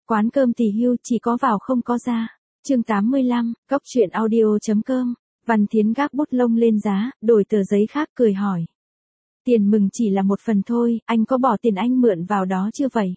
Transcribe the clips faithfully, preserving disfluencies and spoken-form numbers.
Quán cơm Tỳ Hưu chỉ có vào không có ra. Chương tám mươi lăm, Cốc truyện audio.com. Văn Thiến gác bút lông lên giá, đổi tờ giấy khác cười hỏi. Tiền mừng chỉ là một phần thôi, anh có bỏ tiền anh mượn vào đó chưa vậy?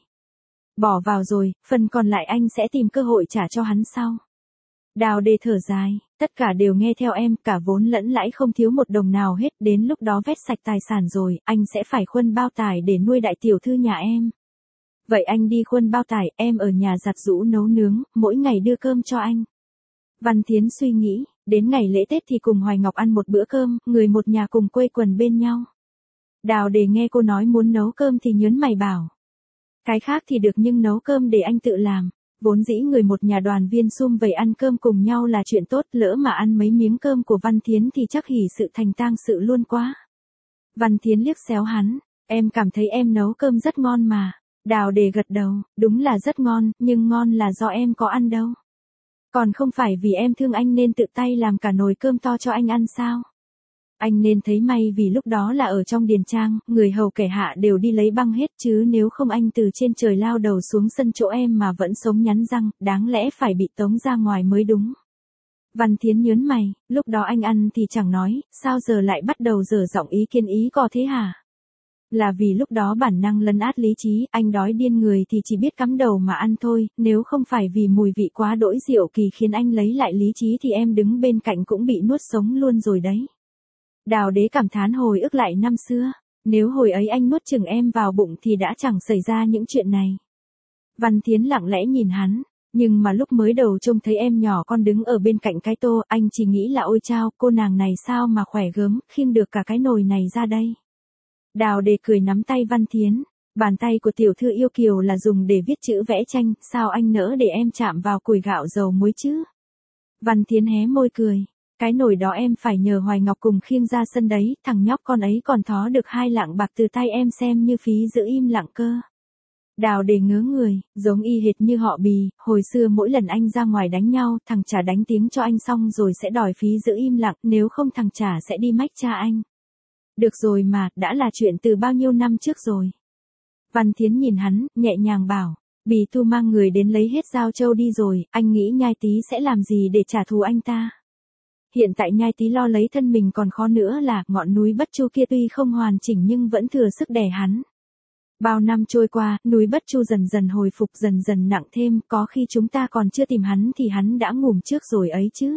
Bỏ vào rồi, phần còn lại anh sẽ tìm cơ hội trả cho hắn sau. Đào Đề thở dài, tất cả đều nghe theo em, cả vốn lẫn lãi không thiếu một đồng nào hết, đến lúc đó vét sạch tài sản rồi, anh sẽ phải khuân bao tài để nuôi đại tiểu thư nhà em. Vậy anh đi khuân bao tải, em ở nhà giặt giũ nấu nướng, mỗi ngày đưa cơm cho anh. Văn Thiến suy nghĩ, đến ngày lễ Tết thì cùng Hoài Ngọc ăn một bữa cơm, người một nhà cùng quây quần bên nhau. Đào Đề nghe cô nói muốn nấu cơm thì nhớn mày bảo. Cái khác thì được nhưng nấu cơm để anh tự làm. Vốn dĩ người một nhà đoàn viên sum vầy ăn cơm cùng nhau là chuyện tốt, lỡ mà ăn mấy miếng cơm của Văn Thiến thì chắc hỉ sự thành tang sự luôn quá. Văn Thiến liếc xéo hắn, em cảm thấy em nấu cơm rất ngon mà. Đào Đề gật đầu, đúng là rất ngon, nhưng ngon là do em có ăn đâu. Còn không phải vì em thương anh nên tự tay làm cả nồi cơm to cho anh ăn sao? Anh nên thấy may vì lúc đó là ở trong điền trang, người hầu kẻ hạ đều đi lấy băng hết chứ nếu không anh từ trên trời lao đầu xuống sân chỗ em mà vẫn sống nhắn răng, đáng lẽ phải bị tống ra ngoài mới đúng. Văn Thiến nhớn mày, lúc đó anh ăn thì chẳng nói, sao giờ lại bắt đầu dở giọng ý kiến ý có thế hả? Là vì lúc đó bản năng lấn át lý trí, anh đói điên người thì chỉ biết cắm đầu mà ăn thôi, nếu không phải vì mùi vị quá đỗi rượu kỳ khiến anh lấy lại lý trí thì em đứng bên cạnh cũng bị nuốt sống luôn rồi đấy. Đào Đế cảm thán hồi ức lại năm xưa, nếu hồi ấy anh nuốt chừng em vào bụng thì đã chẳng xảy ra những chuyện này. Văn Thiến lặng lẽ nhìn hắn, nhưng mà lúc mới đầu trông thấy em nhỏ con đứng ở bên cạnh cái tô, anh chỉ nghĩ là ôi chao, cô nàng này sao mà khỏe gớm, khiêng được cả cái nồi này ra đây. Đào Đề cười nắm tay Văn Thiến, bàn tay của tiểu thư yêu kiều là dùng để viết chữ vẽ tranh, sao anh nỡ để em chạm vào củi gạo dầu muối chứ? Văn Thiến hé môi cười, cái nồi đó em phải nhờ Hoài Ngọc cùng khiêng ra sân đấy, thằng nhóc con ấy còn thó được hai lạng bạc từ tay em xem như phí giữ im lặng cơ. Đào Đề ngớ người, giống y hệt như họ Bì, hồi xưa mỗi lần anh ra ngoài đánh nhau, thằng Trà đánh tiếng cho anh xong rồi sẽ đòi phí giữ im lặng, nếu không thằng Trà sẽ đi mách cha anh. Được rồi mà, đã là chuyện từ bao nhiêu năm trước rồi. Văn Thiến nhìn hắn, nhẹ nhàng bảo, Bì Thu mang người đến lấy hết Giao Châu đi rồi, anh nghĩ Nhai Tý sẽ làm gì để trả thù anh ta. Hiện tại Nhai Tý lo lấy thân mình còn khó nữa là, ngọn núi Bất Chu kia tuy không hoàn chỉnh nhưng vẫn thừa sức đè hắn. Bao năm trôi qua, núi Bất Chu dần dần hồi phục dần dần nặng thêm, có khi chúng ta còn chưa tìm hắn thì hắn đã ngủm trước rồi ấy chứ.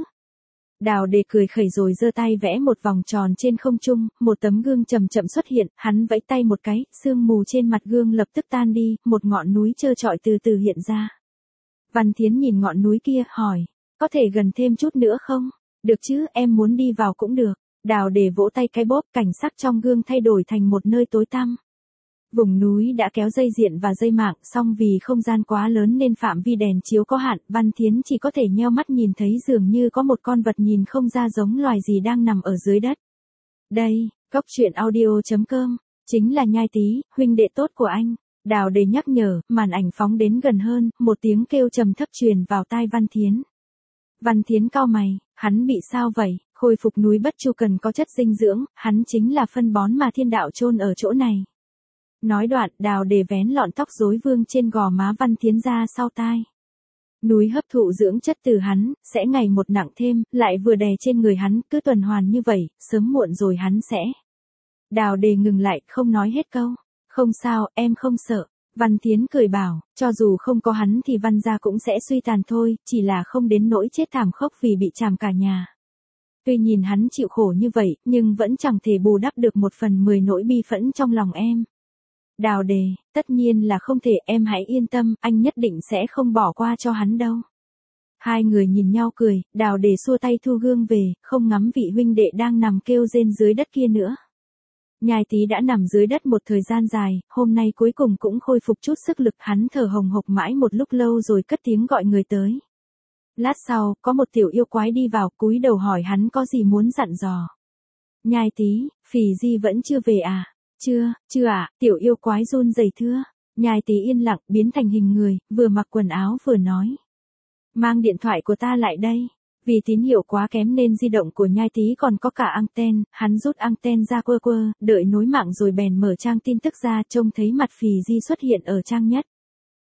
Đào Đề cười khẩy rồi giơ tay vẽ một vòng tròn trên không trung, một tấm gương chậm chậm xuất hiện, hắn vẫy tay một cái, sương mù trên mặt gương lập tức tan đi, một ngọn núi trơ trọi từ từ hiện ra. Văn Thiến nhìn ngọn núi kia, hỏi, có thể gần thêm chút nữa không? Được chứ, em muốn đi vào cũng được. Đào Đề vỗ tay cái bóp, cảnh sắc trong gương thay đổi thành một nơi tối tăm. Vùng núi đã kéo dây điện và dây mạng, song vì không gian quá lớn nên phạm vi đèn chiếu có hạn, Văn Thiến chỉ có thể nheo mắt nhìn thấy dường như có một con vật nhìn không ra giống loài gì đang nằm ở dưới đất. Đây, Cốc truyện audio.com, chính là Nhai Tý, huynh đệ tốt của anh. Đào Đề nhắc nhở, màn ảnh phóng đến gần hơn, một tiếng kêu trầm thấp truyền vào tai Văn Thiến. Văn Thiến cau mày, hắn bị sao vậy? Khôi phục núi Bất Chu cần có chất dinh dưỡng, hắn chính là phân bón mà thiên đạo chôn ở chỗ này. Nói đoạn, Đào Đề vén lọn tóc rối vương trên gò má Văn Thiến ra sau tai. Núi hấp thụ dưỡng chất từ hắn, sẽ ngày một nặng thêm, lại vừa đè trên người hắn, cứ tuần hoàn như vậy, sớm muộn rồi hắn sẽ. Đào Đề ngừng lại, không nói hết câu. Không sao, em không sợ. Văn Thiến cười bảo, cho dù không có hắn thì Văn gia cũng sẽ suy tàn thôi, chỉ là không đến nỗi chết thảm khốc vì bị trảm cả nhà. Tuy nhìn hắn chịu khổ như vậy, nhưng vẫn chẳng thể bù đắp được một phần mười nỗi bi phẫn trong lòng em. Đào Đề, tất nhiên là không thể, em hãy yên tâm, anh nhất định sẽ không bỏ qua cho hắn đâu. Hai người nhìn nhau cười, Đào Đề xua tay thu gương về, không ngắm vị huynh đệ đang nằm kêu rên dưới đất kia nữa. Nhai Tý đã nằm dưới đất một thời gian dài, hôm nay cuối cùng cũng khôi phục chút sức lực, hắn thở hồng hộc mãi một lúc lâu rồi cất tiếng gọi người tới. Lát sau, có một tiểu yêu quái đi vào, cúi đầu hỏi hắn có gì muốn dặn dò. Nhai Tý, Phì Di vẫn chưa về à? Chưa, chưa ạ, à, tiểu yêu quái run rẩy thưa. Nhai Tý yên lặng, biến thành hình người, vừa mặc quần áo vừa nói. Mang điện thoại của ta lại đây. Vì tín hiệu quá kém nên di động của Nhai Tý còn có cả anten, hắn rút anten ra quơ quơ, đợi nối mạng rồi bèn mở trang tin tức ra, trông thấy mặt Phì Di xuất hiện ở trang nhất.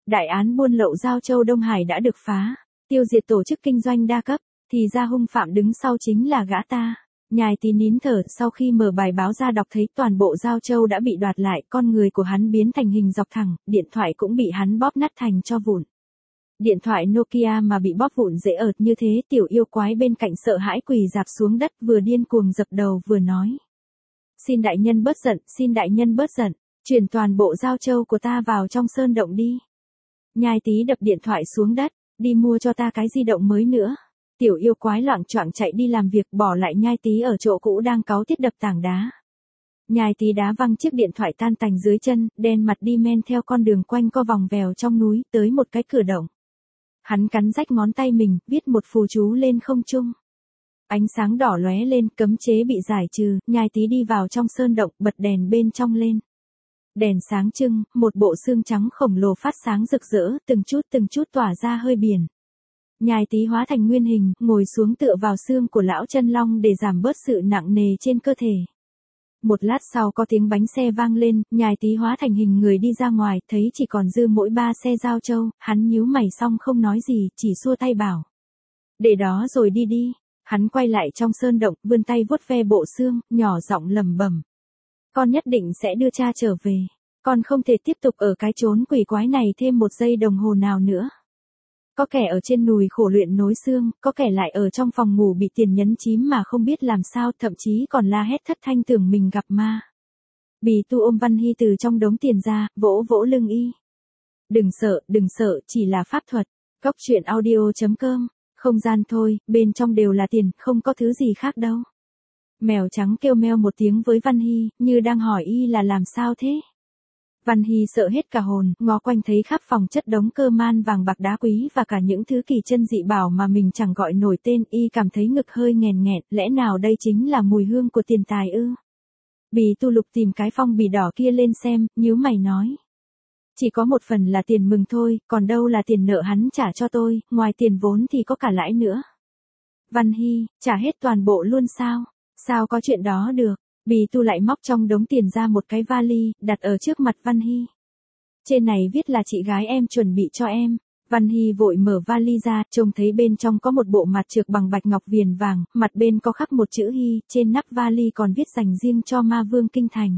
Đại án buôn lậu Giao Châu Đông Hải đã được phá, tiêu diệt tổ chức kinh doanh đa cấp, thì ra hung phạm đứng sau chính là gã ta. Nhài Tý nín thở, sau khi mở bài báo ra đọc thấy toàn bộ Giao Châu đã bị đoạt lại, con người của hắn biến thành hình dọc thẳng, điện thoại cũng bị hắn bóp nát thành cho vụn. Điện thoại Nokia mà bị bóp vụn dễ ợt như thế, tiểu yêu quái bên cạnh sợ hãi quỳ rạp xuống đất, vừa điên cuồng dập đầu vừa nói. Xin đại nhân bớt giận, xin đại nhân bớt giận, chuyển toàn bộ Giao Châu của ta vào trong sơn động đi. Nhài Tý đập điện thoại xuống đất, đi mua cho ta cái di động mới nữa. Tiểu yêu quái loạng choạng chạy đi làm việc, bỏ lại Nhai Tý ở chỗ cũ đang cáu tiết đập tảng đá. Nhai Tý đá văng chiếc điện thoại tan tành dưới chân, đen mặt đi men theo con đường quanh co vòng vèo trong núi, tới một cái cửa động. Hắn cắn rách ngón tay mình, viết một phù chú lên không trung. Ánh sáng đỏ lóe lên, cấm chế bị giải trừ, Nhai Tý đi vào trong sơn động, bật đèn bên trong lên. Đèn sáng trưng, một bộ xương trắng khổng lồ phát sáng rực rỡ, từng chút từng chút tỏa ra hơi biển. Nhai Tý hóa thành nguyên hình, ngồi xuống tựa vào xương của lão chân long để giảm bớt sự nặng nề trên cơ thể. Một lát sau có tiếng bánh xe vang lên, Nhai Tý hóa thành hình người đi ra ngoài, thấy chỉ còn dư mỗi ba xe Giao Châu, hắn nhíu mày xong không nói gì, chỉ xua tay bảo. Để đó rồi đi đi. Hắn quay lại trong sơn động, vươn tay vuốt ve bộ xương, nhỏ giọng lẩm bẩm. Con nhất định sẽ đưa cha trở về. Con không thể tiếp tục ở cái chốn quỷ quái này thêm một giây đồng hồ nào nữa. Có kẻ ở trên núi khổ luyện nối xương, có kẻ lại ở trong phòng ngủ bị tiền nhấn chím mà không biết làm sao, thậm chí còn la hét thất thanh tưởng mình gặp ma. Bì Tu ôm Văn Hy từ trong đống tiền ra, vỗ vỗ lưng y. Đừng sợ, đừng sợ, chỉ là pháp thuật. Góc truyện audio chấm com, không gian thôi, bên trong đều là tiền, không có thứ gì khác đâu. Mèo trắng kêu meo một tiếng với Văn Hy, như đang hỏi y là làm sao thế. Văn Hy sợ hết cả hồn, ngó quanh thấy khắp phòng chất đống cơ man vàng bạc đá quý và cả những thứ kỳ chân dị bảo mà mình chẳng gọi nổi tên, y cảm thấy ngực hơi nghèn nghẹn, lẽ nào đây chính là mùi hương của tiền tài ư? Bì Tu lục tìm cái phong bì đỏ kia lên xem, nhíu mày nói. Chỉ có một phần là tiền mừng thôi, còn đâu là tiền nợ hắn trả cho tôi, ngoài tiền vốn thì có cả lãi nữa. Văn Hy, trả hết toàn bộ luôn sao? Sao có chuyện đó được? Bì Tu lại móc trong đống tiền ra một cái vali, đặt ở trước mặt Văn Hy. Trên này viết là chị gái em chuẩn bị cho em. Văn Hy vội mở vali ra, trông thấy bên trong có một bộ mặt trược bằng bạch ngọc viền vàng, mặt bên có khắc một chữ Hy, trên nắp vali còn viết dành riêng cho ma vương kinh thành.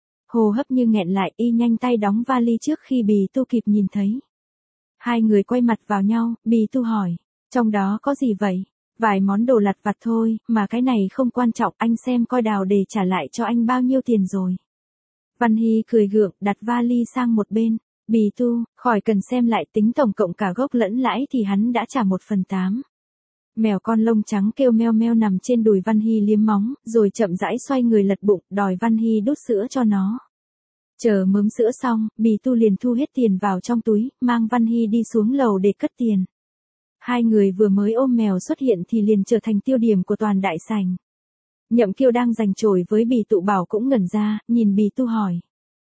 Hô hấp như nghẹn lại, y nhanh tay đóng vali trước khi Bì Tu kịp nhìn thấy. Hai người quay mặt vào nhau, Bì Tu hỏi, trong đó có gì vậy? Vài món đồ lặt vặt thôi, mà cái này không quan trọng, anh xem coi Đào để trả lại cho anh bao nhiêu tiền rồi. Văn Hy cười gượng, đặt vali sang một bên. Bì Tu, khỏi cần xem lại, tính tổng cộng cả gốc lẫn lãi thì hắn đã trả một phần tám. Mèo con lông trắng kêu meo meo nằm trên đùi Văn Hy liếm móng, rồi chậm rãi xoay người lật bụng, đòi Văn Hy đút sữa cho nó. Chờ mớm sữa xong, Bì Tu liền thu hết tiền vào trong túi, mang Văn Hy đi xuống lầu để cất tiền. Hai người vừa mới ôm mèo xuất hiện thì liền trở thành tiêu điểm của toàn đại sảnh. Nhậm Kiêu đang giành chổi với Bì Tụ Bảo cũng ngẩn ra, nhìn Bì Tu hỏi.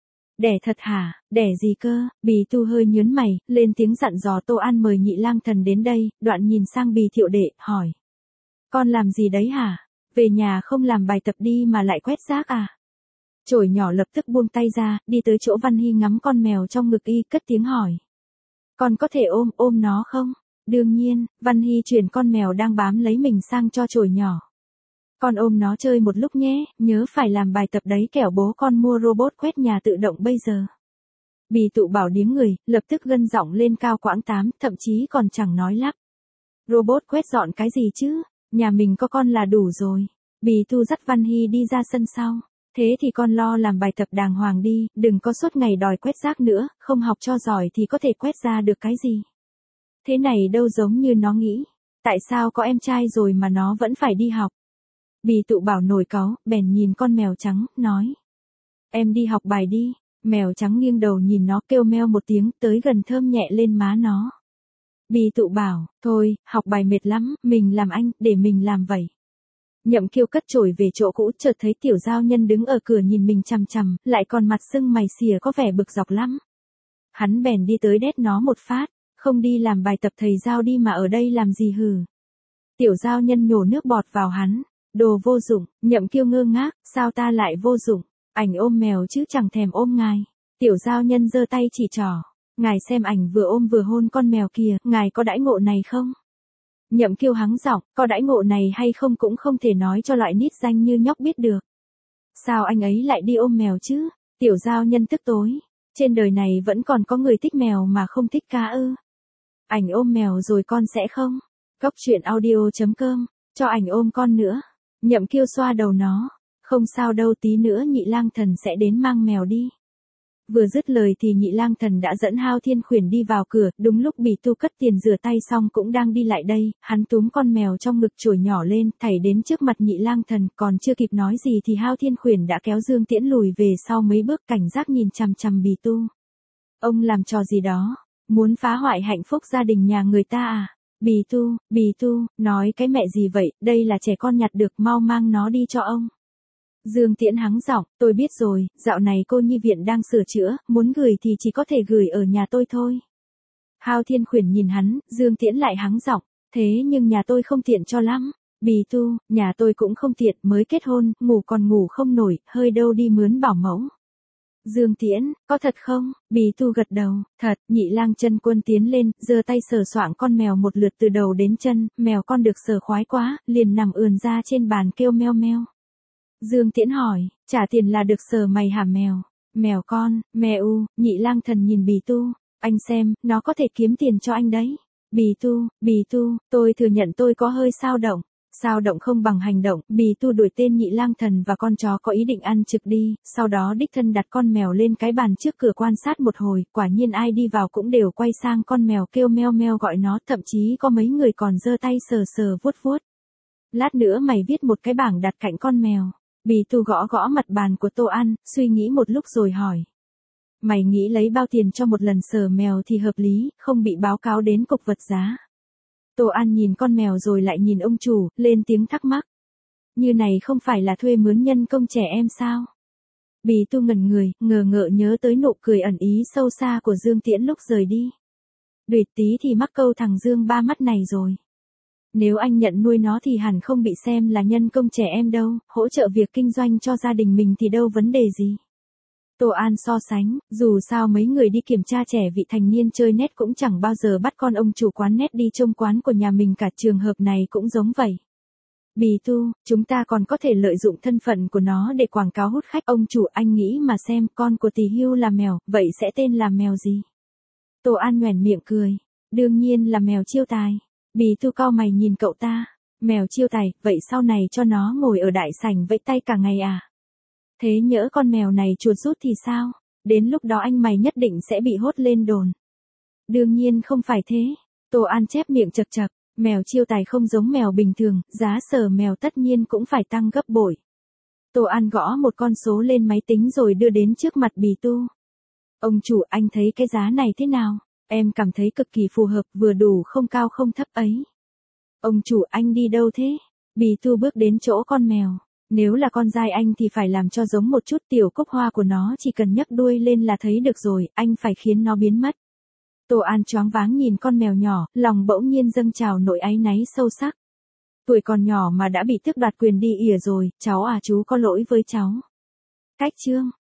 Đẻ thật hả, đẻ gì cơ? Bì Tu hơi nhớn mày, lên tiếng dặn dò Tô An mời Nhị Lang Thần đến đây, đoạn nhìn sang Bì Thiệu Đệ, hỏi. Con làm gì đấy hả? Về nhà không làm bài tập đi mà lại quét rác à? Chổi nhỏ lập tức buông tay ra, đi tới chỗ Văn Hy ngắm con mèo trong ngực y, cất tiếng hỏi. Con có thể ôm, ôm nó không? Đương nhiên, Văn Hy chuyển con mèo đang bám lấy mình sang cho chổi nhỏ. Con ôm nó chơi một lúc nhé, nhớ phải làm bài tập đấy kẻo bố con mua robot quét nhà tự động bây giờ. Bì Tụ Bảo điếng người, lập tức gân giọng lên cao quãng tám, thậm chí còn chẳng nói lắp. Robot quét dọn cái gì chứ, nhà mình có con là đủ rồi. Bì Tu dắt Văn Hy đi ra sân sau. Thế thì con lo làm bài tập đàng hoàng đi, đừng có suốt ngày đòi quét rác nữa, không học cho giỏi thì có thể quét ra được cái gì. Thế này đâu giống như nó nghĩ. Tại sao có em trai rồi mà nó vẫn phải đi học? Bì Tụ Bảo nổi cáu, bèn nhìn con mèo trắng, nói. Em đi học bài đi. Mèo trắng nghiêng đầu nhìn nó, kêu meo một tiếng, tới gần thơm nhẹ lên má nó. Bì Tụ Bảo, thôi, học bài mệt lắm, mình làm anh, để mình làm vậy. Nhậm Kiêu cất chổi về chỗ cũ, chợt thấy Tiểu Giao Nhân đứng ở cửa nhìn mình chằm chằm, lại còn mặt sưng mày xìa có vẻ bực dọc lắm. Hắn bèn đi tới đét nó một phát, không đi làm bài tập thầy Giao đi mà ở đây làm gì hừ. Tiểu Giao Nhân nhổ nước bọt vào hắn, đồ vô dụng. Nhậm Kiêu ngơ ngác, sao ta lại vô dụng, ảnh ôm mèo chứ chẳng thèm ôm ngài. Tiểu Giao Nhân giơ tay chỉ trỏ, Ngài xem ảnh vừa ôm vừa hôn con mèo kìa, ngài có đãi ngộ này không? Nhậm Kiêu hắng giọng, có đãi ngộ này hay không cũng không thể nói cho loại nít danh như nhóc biết được. Sao anh ấy lại đi ôm mèo chứ? Tiểu Giao Nhân tức tối. Trên đời này vẫn còn có người thích mèo mà không thích cá ư? Ảnh ôm mèo rồi con sẽ không? Cốc truyện audio chấm com, cho ảnh ôm con nữa. Nhậm Kiêu xoa đầu nó. Không sao đâu, tí nữa Nhị Lang Thần sẽ đến mang mèo đi. Vừa dứt lời thì Nhị Lang Thần đã dẫn Hao Thiên Khuyển đi vào cửa, đúng lúc Bì Tu cất tiền rửa tay xong cũng đang đi lại đây, hắn túm con mèo trong ngực trổi nhỏ lên, thảy đến trước mặt Nhị Lang Thần, còn chưa kịp nói gì thì Hao Thiên Khuyển đã kéo Dương Tiễn lùi về sau mấy bước, cảnh giác nhìn chằm chằm Bì Tu. Ông làm trò gì đó? Muốn phá hoại hạnh phúc gia đình nhà người ta à? Bì Tu, Bì Tu, nói cái mẹ gì vậy, đây là trẻ con nhặt được, mau mang nó đi cho ông. Dương Tiễn hắng giọng, tôi biết rồi, dạo này cô nhi viện đang sửa chữa, muốn gửi thì chỉ có thể gửi ở nhà tôi thôi. Hao Thiên Khuyển nhìn hắn, Dương Tiễn lại hắng giọng, thế nhưng nhà tôi không tiện cho lắm. Bì Tu, nhà tôi cũng không tiện, mới kết hôn, ngủ còn ngủ không nổi, hơi đâu đi mướn bảo mẫu. Dương Tiễn, có thật không? Bì Tu gật đầu, thật. Nhị Lang Chân Quân tiến lên, giơ tay sờ soạng con mèo một lượt từ đầu đến chân, mèo con được sờ khoái quá, liền nằm ườn ra trên bàn kêu meo meo. Dương Tiễn hỏi, trả tiền là được sờ mày hả mèo? Mèo con, mèo, Nhị Lang Thần nhìn Bì Tu, anh xem, nó có thể kiếm tiền cho anh đấy. Bì Tu, Bì Tu, tôi thừa nhận tôi có hơi xao động. Sao động không bằng hành động, Bì Tu đuổi tên Nhị Lang Thần và con chó có ý định ăn trực đi, sau đó đích thân đặt con mèo lên cái bàn trước cửa quan sát một hồi, quả nhiên ai đi vào cũng đều quay sang con mèo kêu meo meo gọi nó, thậm chí có mấy người còn giơ tay sờ sờ vuốt vuốt. Lát nữa mày viết một cái bảng đặt cạnh con mèo. Bì Tu gõ gõ mặt bàn của Tô An, suy nghĩ một lúc rồi hỏi. Mày nghĩ lấy bao tiền cho một lần sờ mèo thì hợp lý, không bị báo cáo đến cục vật giá. Tô An nhìn con mèo rồi lại nhìn ông chủ, lên tiếng thắc mắc. Như này không phải là thuê mướn nhân công trẻ em sao? Bì Tu ngẩn người, ngờ ngợ nhớ tới nụ cười ẩn ý sâu xa của Dương Tiễn lúc rời đi. Đuyệt tí thì mắc câu thằng Dương ba mắt này rồi. Nếu anh nhận nuôi nó thì hẳn không bị xem là nhân công trẻ em đâu, hỗ trợ việc kinh doanh cho gia đình mình thì đâu vấn đề gì. Tô An so sánh, dù sao mấy người đi kiểm tra trẻ vị thành niên chơi net cũng chẳng bao giờ bắt con ông chủ quán net đi trông quán của nhà mình cả, trường hợp này cũng giống vậy. Bì Tu, chúng ta còn có thể lợi dụng thân phận của nó để quảng cáo hút khách. Ông chủ, anh nghĩ mà xem, con của Tỷ Hưu là mèo, vậy sẽ tên là mèo gì? Tô An nhoẻn miệng cười, đương nhiên là mèo Chiêu Tài. Bì Tu cau mày nhìn cậu ta, mèo Chiêu Tài, vậy sau này cho nó ngồi ở đại sảnh vẫy tay cả ngày à? Thế nhỡ con mèo này chuột rút thì sao? Đến lúc đó anh mày nhất định sẽ bị hốt lên đồn. Đương nhiên không phải thế. Tô An chép miệng chật chật, mèo Chiêu Tài không giống mèo bình thường, giá sờ mèo tất nhiên cũng phải tăng gấp bội. Tô An gõ một con số lên máy tính rồi đưa đến trước mặt Bì Tu. Ông chủ, anh thấy cái giá này thế nào? Em cảm thấy cực kỳ phù hợp, vừa đủ không cao không thấp ấy. Ông chủ, anh đi đâu thế? Bì Tu bước đến chỗ con mèo. Nếu là con dai anh thì phải làm cho giống một chút, tiểu cúc hoa của nó chỉ cần nhấc đuôi lên là thấy được rồi, anh phải khiến nó biến mất. Tô An choáng váng nhìn con mèo nhỏ, lòng bỗng nhiên dâng trào nỗi áy náy sâu sắc. Tuổi còn nhỏ mà đã bị tước đoạt quyền đi ỉa rồi, cháu à, chú có lỗi với cháu. Cách chương.